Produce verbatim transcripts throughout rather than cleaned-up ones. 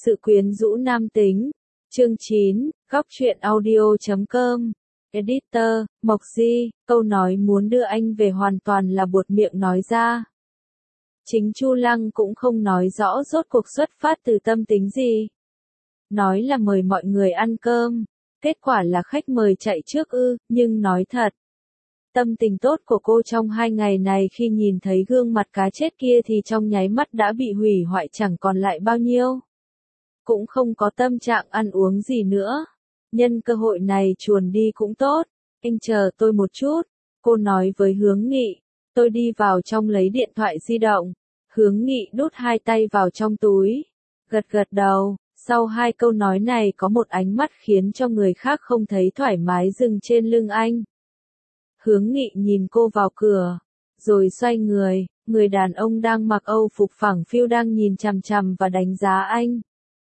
Sự quyến rũ nam tính. Chương chín, góc truyện audio chấm com. Editor, Mộc Di, câu nói muốn đưa anh về hoàn toàn là buột miệng nói ra. Chính Chu Lăng cũng không nói rõ rốt cuộc xuất phát từ tâm tính gì. Nói là mời mọi người ăn cơm, kết quả là khách mời chạy trước ư, nhưng nói thật. Tâm tình tốt của cô trong hai ngày này khi nhìn thấy gương mặt cá chết kia thì trong nháy mắt đã bị hủy hoại chẳng còn lại bao nhiêu. Cũng không có tâm trạng ăn uống gì nữa. Nhân cơ hội này chuồn đi cũng tốt. Anh chờ tôi một chút. Cô nói với Hướng Nghị. Tôi đi vào trong lấy điện thoại di động. Hướng Nghị đút hai tay vào trong túi. Gật gật đầu. Sau hai câu nói này có một ánh mắt khiến cho người khác không thấy thoải mái dừng trên lưng anh. Hướng Nghị nhìn cô vào cửa. Rồi xoay người. Người đàn ông đang mặc âu phục phẳng phiu đang nhìn chằm chằm và đánh giá anh.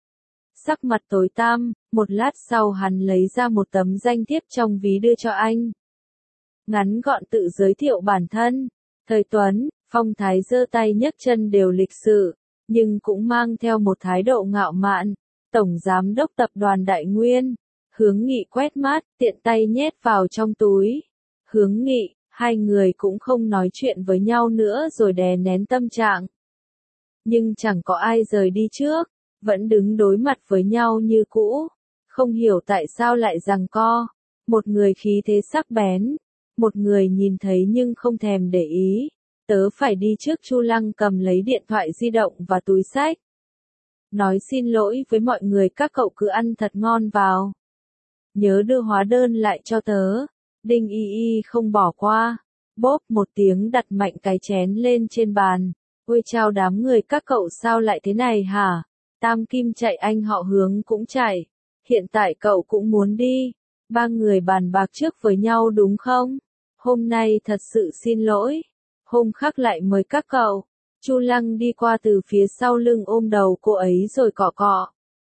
Sắc mặt tối tăm, một lát sau hắn lấy ra một tấm danh thiếp trong ví đưa cho anh. Ngắn gọn tự giới thiệu bản thân. Thời Tuấn, phong thái giơ tay nhấc chân đều lịch sự, nhưng cũng mang theo một thái độ ngạo mạn. Tổng giám đốc tập đoàn Đại Nguyên. Hướng Nghị quét mắt, tiện tay nhét vào trong túi. Hướng Nghị, hai người cũng không nói chuyện với nhau nữa rồi đè nén tâm trạng. Nhưng chẳng có ai rời đi trước. Vẫn đứng đối mặt với nhau như cũ, không hiểu tại sao lại giằng co, một người khí thế sắc bén, một người nhìn thấy nhưng không thèm để ý. Tớ phải đi trước. Chu Lăng cầm lấy điện thoại di động và túi xách. Nói xin lỗi với mọi người, các cậu cứ ăn thật ngon vào. Nhớ đưa hóa đơn lại cho tớ. Đinh Y Y không bỏ qua. Bốp một tiếng đặt mạnh cái chén lên trên bàn. Ôi chao, đám người các cậu sao lại thế này hả? Tam Kim chạy, anh họ Hướng cũng chạy. Hiện tại cậu cũng muốn đi. Ba người bàn bạc trước với nhau đúng không? Hôm nay thật sự xin lỗi. Hôm khác lại mời các cậu. Chu Lăng đi qua từ phía sau lưng ôm đầu cô ấy rồi cọ cọ.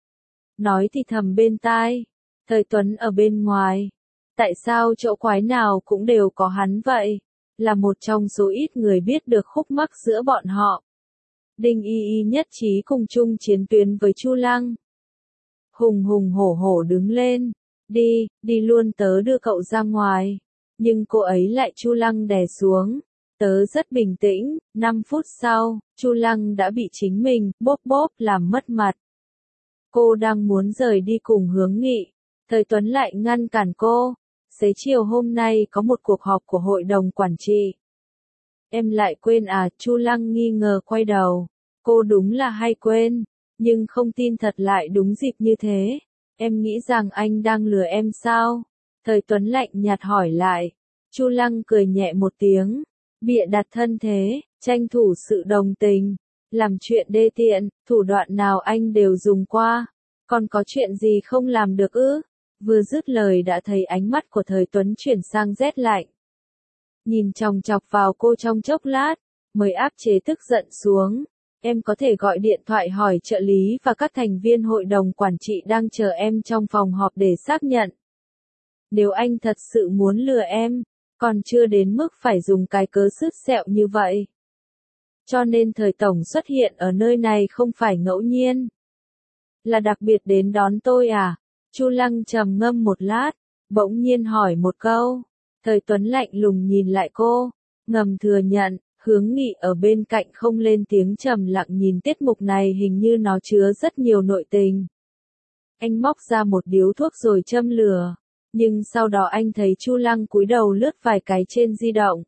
Nói thì thầm bên tai. Thời Tuấn ở bên ngoài. Tại sao chỗ quái nào cũng đều có hắn vậy? Là một trong số ít người biết được khúc mắc giữa bọn họ. Đinh Y Y nhất trí cùng chung chiến tuyến với Chu Lăng. Hùng hùng hổ hổ đứng lên. Đi, đi luôn, tớ đưa cậu ra ngoài. Nhưng cô ấy lại Chu Lăng đè xuống. Tớ rất bình tĩnh. Năm phút sau, Chu Lăng đã bị chính mình, bóp bóp, làm mất mặt. Cô đang muốn rời đi cùng Hướng Nghị. Thời Tuấn lại ngăn cản cô. Xế chiều hôm nay có một cuộc họp của hội đồng quản trị. Em lại quên à? Chu Lăng nghi ngờ quay đầu. Cô đúng là hay quên, nhưng không tin thật lại đúng dịp như thế. Em nghĩ rằng anh đang lừa em sao? Thời Tuấn lạnh nhạt hỏi lại. Chu Lăng cười nhẹ một tiếng. Bịa đặt thân thế, tranh thủ sự đồng tình. Làm chuyện đê tiện, thủ đoạn nào anh đều dùng qua. Còn có chuyện gì không làm được ư? Vừa dứt lời đã thấy ánh mắt của Thời Tuấn chuyển sang rét lạnh. Nhìn chòng chọc vào cô trong chốc lát, mới áp chế tức giận xuống. Em có thể gọi điện thoại hỏi trợ lý và các thành viên hội đồng quản trị đang chờ em trong phòng họp để xác nhận. Nếu anh thật sự muốn lừa em, còn chưa đến mức phải dùng cái cớ sứt sẹo như vậy. Cho nên Thời Tổng xuất hiện ở nơi này không phải ngẫu nhiên. Là đặc biệt đến đón tôi à? Chu Lăng trầm ngâm một lát, bỗng nhiên hỏi một câu. Thời Tuấn lạnh lùng nhìn lại cô, ngầm thừa nhận. Hướng Nghị ở bên cạnh không lên tiếng, trầm lặng nhìn tiết mục này, hình như nó chứa rất nhiều nội tình. Anh móc ra một điếu thuốc rồi châm lửa, nhưng sau đó anh thấy Chu Lăng cúi đầu lướt vài cái trên di động.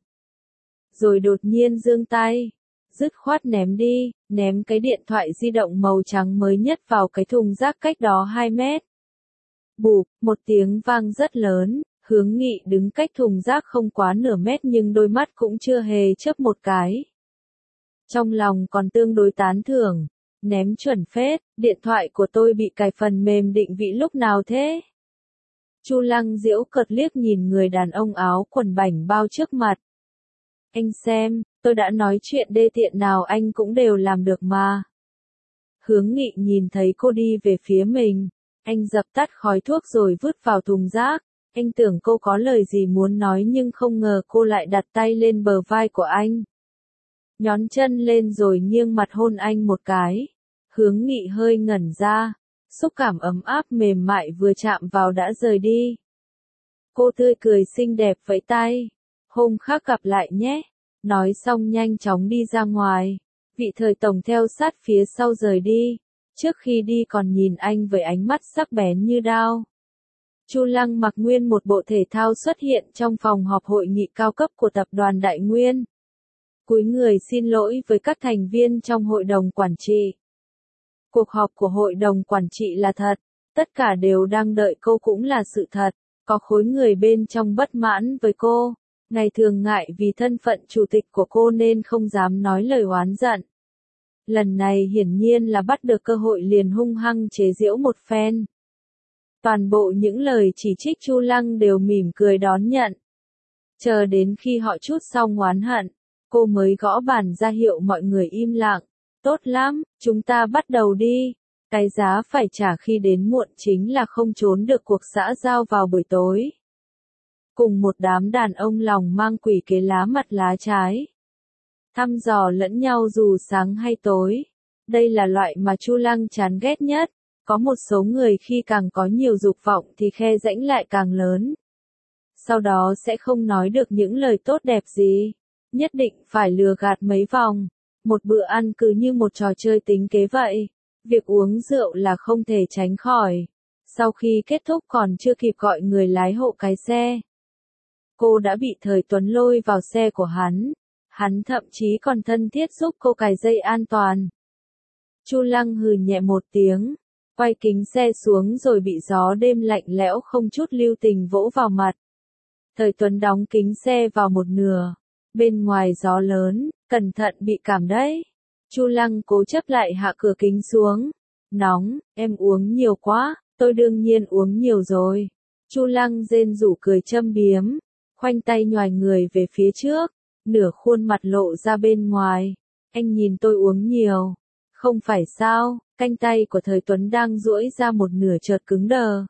Rồi đột nhiên giương tay, dứt khoát ném đi, ném cái điện thoại di động màu trắng mới nhất vào cái thùng rác cách đó hai mét. Bụp, một tiếng vang rất lớn. Hướng Nghị đứng cách thùng rác không quá nửa mét nhưng đôi mắt cũng chưa hề chớp một cái. Trong lòng còn tương đối tán thưởng. Ném chuẩn phết, điện thoại của tôi bị cài phần mềm định vị lúc nào thế? Chu Lăng giễu cợt liếc nhìn người đàn ông áo quần bảnh bao trước mặt. Anh xem, tôi đã nói chuyện đê tiện nào anh cũng đều làm được mà. Hướng Nghị nhìn thấy cô đi về phía mình. Anh dập tắt khói thuốc rồi vứt vào thùng rác. Anh tưởng cô có lời gì muốn nói nhưng không ngờ cô lại đặt tay lên bờ vai của anh. Nhón chân lên rồi nghiêng mặt hôn anh một cái. Hướng Nghị hơi ngẩn ra, xúc cảm ấm áp mềm mại vừa chạm vào đã rời đi. Cô tươi cười xinh đẹp vẫy tay, hôm khác gặp lại nhé, nói xong nhanh chóng đi ra ngoài, vị thời tổng theo sát phía sau rời đi, trước khi đi còn nhìn anh với ánh mắt sắc bén như đao. Chu Lăng mặc nguyên một bộ thể thao xuất hiện trong phòng họp hội nghị cao cấp của tập đoàn Đại Nguyên. Cúi người xin lỗi với các thành viên trong hội đồng quản trị. Cuộc họp của hội đồng quản trị là thật, tất cả đều đang đợi cô cũng là sự thật, có khối người bên trong bất mãn với cô, ngày thường ngại vì thân phận chủ tịch của cô nên không dám nói lời oán giận. Lần này hiển nhiên là bắt được cơ hội liền hung hăng chế giễu một phen. Toàn bộ những lời chỉ trích Chu Lăng đều mỉm cười đón nhận. Chờ đến khi họ trút xong oán hận, cô mới gõ bàn ra hiệu mọi người im lặng. Tốt lắm, chúng ta bắt đầu đi. Cái giá phải trả khi đến muộn chính là không trốn được cuộc xã giao vào buổi tối. Cùng một đám đàn ông lòng mang quỷ kế lá mặt lá trái. Thăm dò lẫn nhau dù sáng hay tối. Đây là loại mà Chu Lăng chán ghét nhất. Có một số người khi càng có nhiều dục vọng thì khe rãnh lại càng lớn. Sau đó sẽ không nói được những lời tốt đẹp gì. Nhất định phải lừa gạt mấy vòng. Một bữa ăn cứ như một trò chơi tính kế vậy. Việc uống rượu là không thể tránh khỏi. Sau khi kết thúc còn chưa kịp gọi người lái hộ cái xe. Cô đã bị Thời Tuấn lôi vào xe của hắn. Hắn thậm chí còn thân thiết giúp cô cài dây an toàn. Chu Lăng hừ nhẹ một tiếng. Quay kính xe xuống rồi bị gió đêm lạnh lẽo không chút lưu tình vỗ vào mặt. Thời Tuấn đóng kính xe vào một nửa. Bên ngoài gió lớn, cẩn thận bị cảm đấy. Chu Lăng cố chấp lại hạ cửa kính xuống. Nóng, em uống nhiều quá, tôi đương nhiên uống nhiều rồi. Chu Lăng rên rủ cười châm biếm, khoanh tay nhoài người về phía trước, nửa khuôn mặt lộ ra bên ngoài. Anh nhìn tôi uống nhiều. Không phải sao, cánh tay của Thời Tuấn đang duỗi ra một nửa chợt cứng đờ.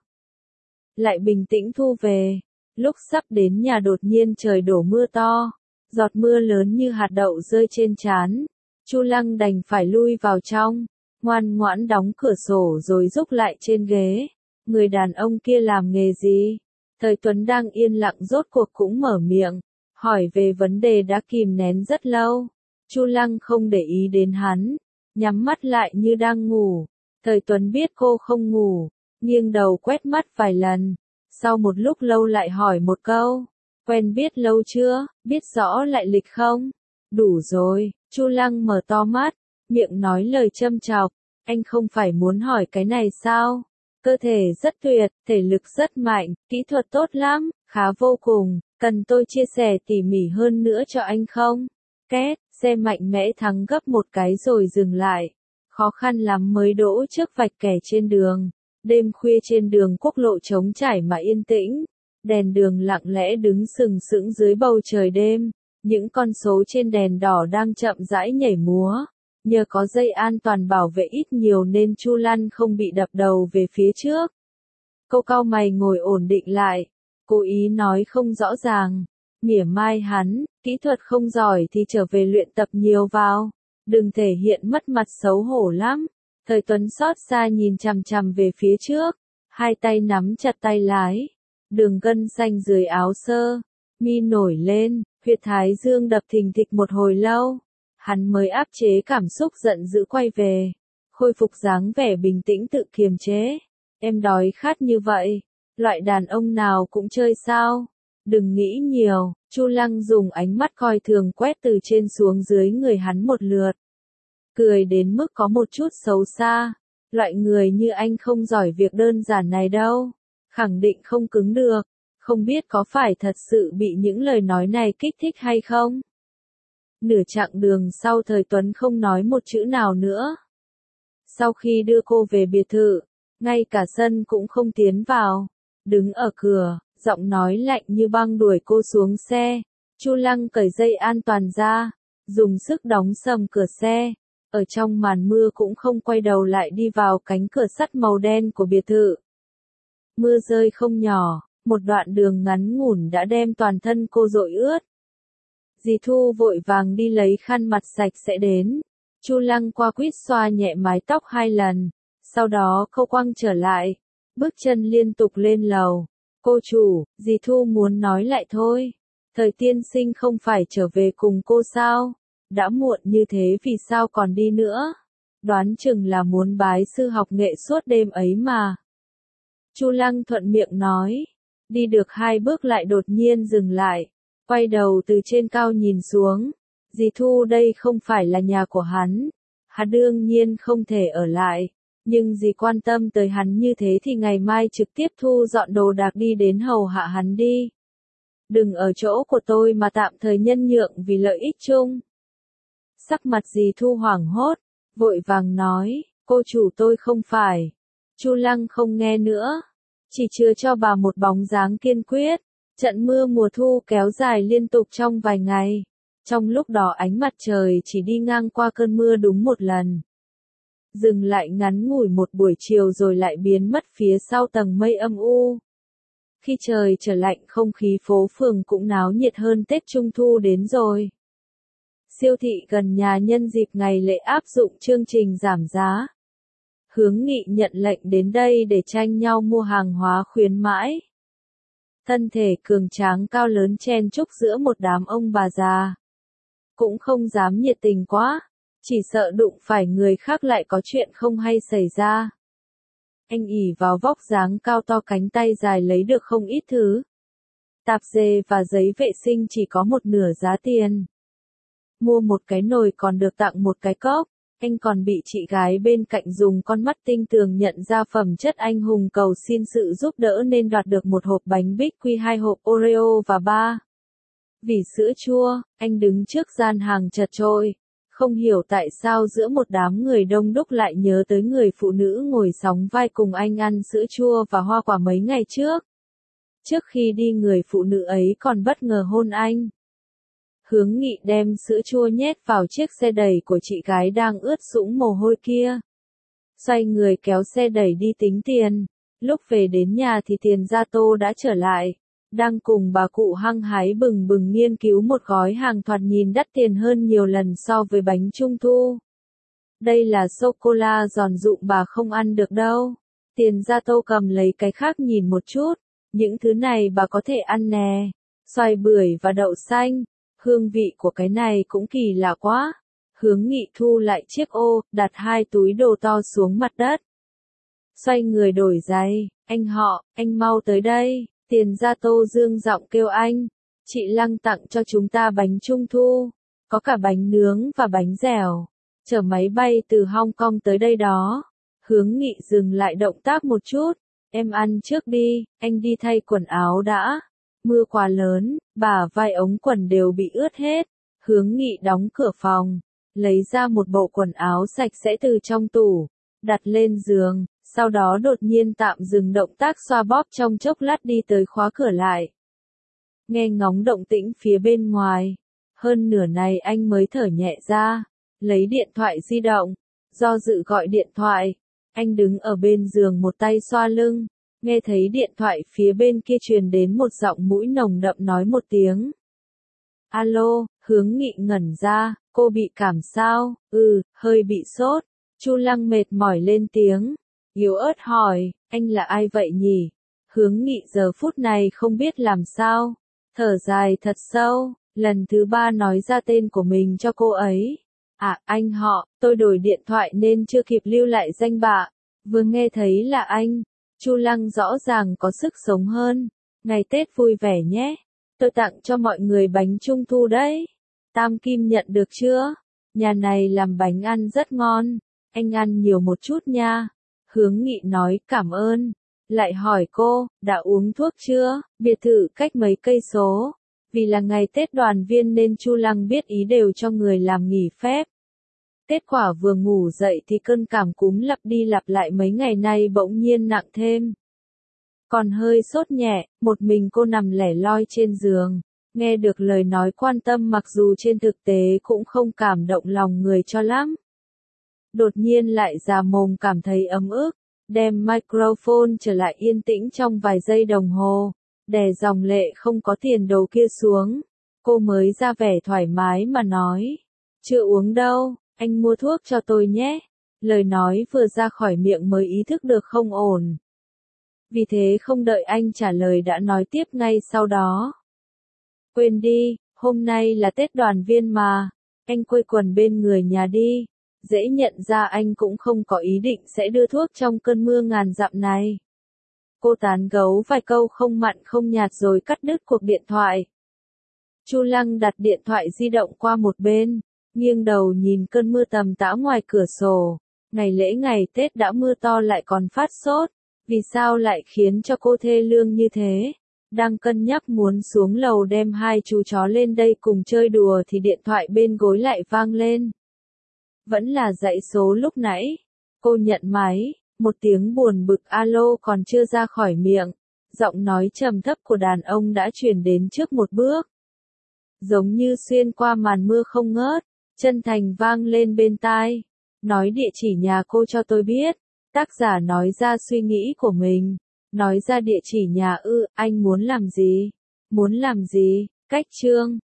Lại bình tĩnh thu về. Lúc sắp đến nhà đột nhiên trời đổ mưa to. Giọt mưa lớn như hạt đậu rơi trên trán. Chu Lăng đành phải lui vào trong. Ngoan ngoãn đóng cửa sổ rồi rúc lại trên ghế. Người đàn ông kia làm nghề gì? Thời Tuấn đang yên lặng rốt cuộc cũng mở miệng. Hỏi về vấn đề đã kìm nén rất lâu. Chu Lăng không để ý đến hắn. Nhắm mắt lại như đang ngủ. Thời Tuấn biết cô không ngủ. Nghiêng đầu quét mắt vài lần. Sau một lúc lâu lại hỏi một câu. Quen biết lâu chưa? Biết rõ lại lịch không? Đủ rồi. Chu Lăng mở to mắt. Miệng nói lời châm chọc. Anh không phải muốn hỏi cái này sao? Cơ thể rất tuyệt, thể lực rất mạnh, kỹ thuật tốt lắm, khá vô cùng. Cần tôi chia sẻ tỉ mỉ hơn nữa cho anh không? Két, xe mạnh mẽ thắng gấp một cái rồi dừng lại. Khó khăn lắm mới đỗ trước vạch kẻ trên đường. Đêm khuya trên đường quốc lộ trống trải mà yên tĩnh. Đèn đường lặng lẽ đứng sừng sững dưới bầu trời đêm. Những con số trên đèn đỏ đang chậm rãi nhảy múa. Nhờ có dây an toàn bảo vệ ít nhiều nên Chu Lăng không bị đập đầu về phía trước. Cô cau mày ngồi ổn định lại. Cố ý nói không rõ ràng. Mỉa mai hắn, kỹ thuật không giỏi thì trở về luyện tập nhiều vào. Đừng thể hiện mất mặt xấu hổ lắm. Thời Tuấn xót xa nhìn chằm chằm về phía trước. Hai tay nắm chặt tay lái. Đường gân xanh dưới áo sơ. Mi nổi lên, huyệt thái dương đập thình thịch một hồi lâu. Hắn mới áp chế cảm xúc giận dữ quay về. Khôi phục dáng vẻ bình tĩnh tự kiềm chế. Em đói khát như vậy. Loại đàn ông nào cũng chơi sao? Đừng nghĩ nhiều. Chu Lăng dùng ánh mắt coi thường quét từ trên xuống dưới người hắn một lượt. Cười đến mức có một chút xấu xa. Loại người như anh không giỏi việc đơn giản này đâu. Khẳng định không cứng được. Không biết có phải thật sự bị những lời nói này kích thích hay không? Nửa chặng đường sau Thời Tuấn không nói một chữ nào nữa. Sau khi đưa cô về biệt thự, ngay cả sân cũng không tiến vào. Đứng ở cửa, giọng nói lạnh như băng đuổi cô xuống xe. Chu Lăng cởi dây an toàn ra, dùng sức đóng sầm cửa xe. Ở trong màn mưa cũng không quay đầu lại đi vào cánh cửa sắt màu đen của biệt thự. Mưa rơi không nhỏ, một đoạn đường ngắn ngủn đã đem toàn thân cô dội ướt. Dì Thu vội vàng đi lấy khăn mặt sạch sẽ đến. Chu Lăng qua quýt xoa nhẹ mái tóc hai lần, sau đó cô quăng trở lại, bước chân liên tục lên lầu. Cô chủ, dì Thu muốn nói lại thôi. Thời tiên sinh không phải trở về cùng cô sao? Đã muộn như thế vì sao còn đi nữa? Đoán chừng là muốn bái sư học nghệ suốt đêm ấy mà. Chu Lăng thuận miệng nói. Đi được hai bước lại đột nhiên dừng lại. Quay đầu từ trên cao nhìn xuống. Dì Thu đây không phải là nhà của hắn. Hắn đương nhiên không thể ở lại. Nhưng dì quan tâm tới hắn như thế thì ngày mai trực tiếp thu dọn đồ đạc đi đến hầu hạ hắn đi. Đừng ở chỗ của tôi mà tạm thời nhân nhượng vì lợi ích chung. Sắc mặt dì Thu hoảng hốt, vội vàng nói, cô chủ tôi không phải. Chu Lăng không nghe nữa, chỉ chừa cho bà một bóng dáng kiên quyết. Trận mưa mùa thu kéo dài liên tục trong vài ngày. Trong lúc đó ánh mặt trời chỉ đi ngang qua cơn mưa đúng một lần. Dừng lại ngắn ngủi một buổi chiều rồi lại biến mất phía sau tầng mây âm u. Khi trời trở lạnh không khí phố phường cũng náo nhiệt hơn Tết Trung Thu đến rồi. Siêu thị gần nhà nhân dịp ngày lễ áp dụng chương trình giảm giá. Hướng Nghị nhận lệnh đến đây để tranh nhau mua hàng hóa khuyến mãi. Thân thể cường tráng cao lớn chen chúc giữa một đám ông bà già. Cũng không dám nhiệt tình quá, chỉ sợ đụng phải người khác lại có chuyện không hay xảy ra. Anh ỉ vào vóc dáng cao to cánh tay dài lấy được không ít thứ. Tạp dề và giấy vệ sinh chỉ có một nửa giá tiền. Mua một cái nồi còn được tặng một cái cốc. Anh còn bị chị gái bên cạnh dùng con mắt tinh tường nhận ra phẩm chất anh hùng cầu xin sự giúp đỡ nên đoạt được một hộp bánh bích quy hai hộp Oreo và ba vỉ sữa chua. Anh đứng trước gian hàng chật chội, không hiểu tại sao giữa một đám người đông đúc lại nhớ tới người phụ nữ ngồi sóng vai cùng anh ăn sữa chua và hoa quả mấy ngày trước. Trước khi đi người phụ nữ ấy còn bất ngờ hôn anh. Hướng Nghị đem sữa chua nhét vào chiếc xe đẩy của chị gái đang ướt sũng mồ hôi kia. Xoay người kéo xe đẩy đi tính tiền. Lúc về đến nhà thì tiền gia tô đã trở lại. Đang cùng bà cụ hăng hái bừng bừng nghiên cứu một gói hàng thoạt nhìn đắt tiền hơn nhiều lần so với bánh trung thu. Đây là sô-cô-la giòn rụm bà không ăn được đâu. Tiền gia tô cầm lấy cái khác nhìn một chút. Những thứ này bà có thể ăn nè. Xoài bưởi và đậu xanh. Hương vị của cái này cũng kỳ lạ quá. Hướng Nghị thu lại chiếc ô, đặt hai túi đồ to xuống mặt đất. Xoay người đổi giày, anh họ, anh mau tới đây. Tiền gia tô dương giọng kêu anh. Chị Lăng tặng cho chúng ta bánh trung thu. Có cả bánh nướng và bánh dẻo. Chở máy bay từ Hong Kong tới đây đó. Hướng Nghị dừng lại động tác một chút. Em ăn trước đi, anh đi thay quần áo đã. Mưa quá lớn, bả vai ống quần đều bị ướt hết. Hướng Nghị đóng cửa phòng, lấy ra một bộ quần áo sạch sẽ từ trong tủ, đặt lên giường, sau đó đột nhiên tạm dừng động tác xoa bóp trong chốc lát đi tới khóa cửa lại. Nghe ngóng động tĩnh phía bên ngoài, hơn nửa này anh mới thở nhẹ ra, lấy điện thoại di động, do dự gọi điện thoại. Anh đứng ở bên giường một tay xoa lưng. Nghe thấy điện thoại phía bên kia truyền đến một giọng mũi nồng đậm nói một tiếng. Alo, Hướng Nghị ngẩn ra, cô bị cảm sao? Ừ, hơi bị sốt. Chu Lăng mệt mỏi lên tiếng. Yếu ớt hỏi, anh là ai vậy nhỉ? Hướng Nghị giờ phút này không biết làm sao. Thở dài thật sâu, lần thứ ba nói ra tên của mình cho cô ấy. À, anh họ, tôi đổi điện thoại nên chưa kịp lưu lại danh bạ. Vừa nghe thấy là anh. Chu Lăng rõ ràng có sức sống hơn. Ngày Tết vui vẻ nhé. Tôi tặng cho mọi người bánh trung thu đấy. Tam Kim nhận được chưa? Nhà này làm bánh ăn rất ngon. Anh ăn nhiều một chút nha. Hướng Nghị nói cảm ơn. Lại hỏi cô, đã uống thuốc chưa? Biệt thự cách mấy cây số. Vì là ngày Tết đoàn viên nên Chu Lăng biết ý đều cho người làm nghỉ phép. Kết quả vừa ngủ dậy thì cơn cảm cúm lặp đi lặp lại mấy ngày nay bỗng nhiên nặng thêm. Còn hơi sốt nhẹ, một mình cô nằm lẻ loi trên giường, nghe được lời nói quan tâm mặc dù trên thực tế cũng không cảm động lòng người cho lắm. Đột nhiên lại già mồm cảm thấy ấm ức, đem microphone trở lại yên tĩnh trong vài giây đồng hồ, đè dòng lệ không có tiền đồ kia xuống. Cô mới ra vẻ thoải mái mà nói, chưa uống đâu. anh mua thuốc cho tôi nhé. Lời nói vừa ra khỏi miệng mới ý thức được không ổn. Vì thế không đợi anh trả lời đã nói tiếp ngay sau đó. Quên đi, hôm nay là Tết đoàn viên mà, anh quây quần bên người nhà đi. Dễ nhận ra anh cũng không có ý định sẽ đưa thuốc trong cơn mưa ngàn dặm này. Cô tán gấu vài câu không mặn không nhạt rồi cắt đứt cuộc điện thoại. Chu Lăng đặt điện thoại di động qua một bên, nghiêng đầu nhìn cơn mưa tầm tã ngoài cửa sổ. Ngày lễ ngày Tết đã mưa to lại còn phát sốt, vì sao lại khiến cho cô thê lương như thế? Đang cân nhắc muốn xuống lầu đem hai chú chó lên đây cùng chơi đùa thì điện thoại bên gối lại vang lên. Vẫn là dãy số lúc nãy. Cô nhận máy, một tiếng buồn bực alo còn chưa ra khỏi miệng. Giọng nói trầm thấp của đàn ông đã truyền đến trước một bước. Giống như xuyên qua màn mưa không ngớt, chân thành vang lên bên tai. Nói địa chỉ nhà cô cho tôi biết. Tác giả nói ra suy nghĩ của mình. Nói ra địa chỉ nhà ư, anh muốn làm gì? Muốn làm gì? Cách chương.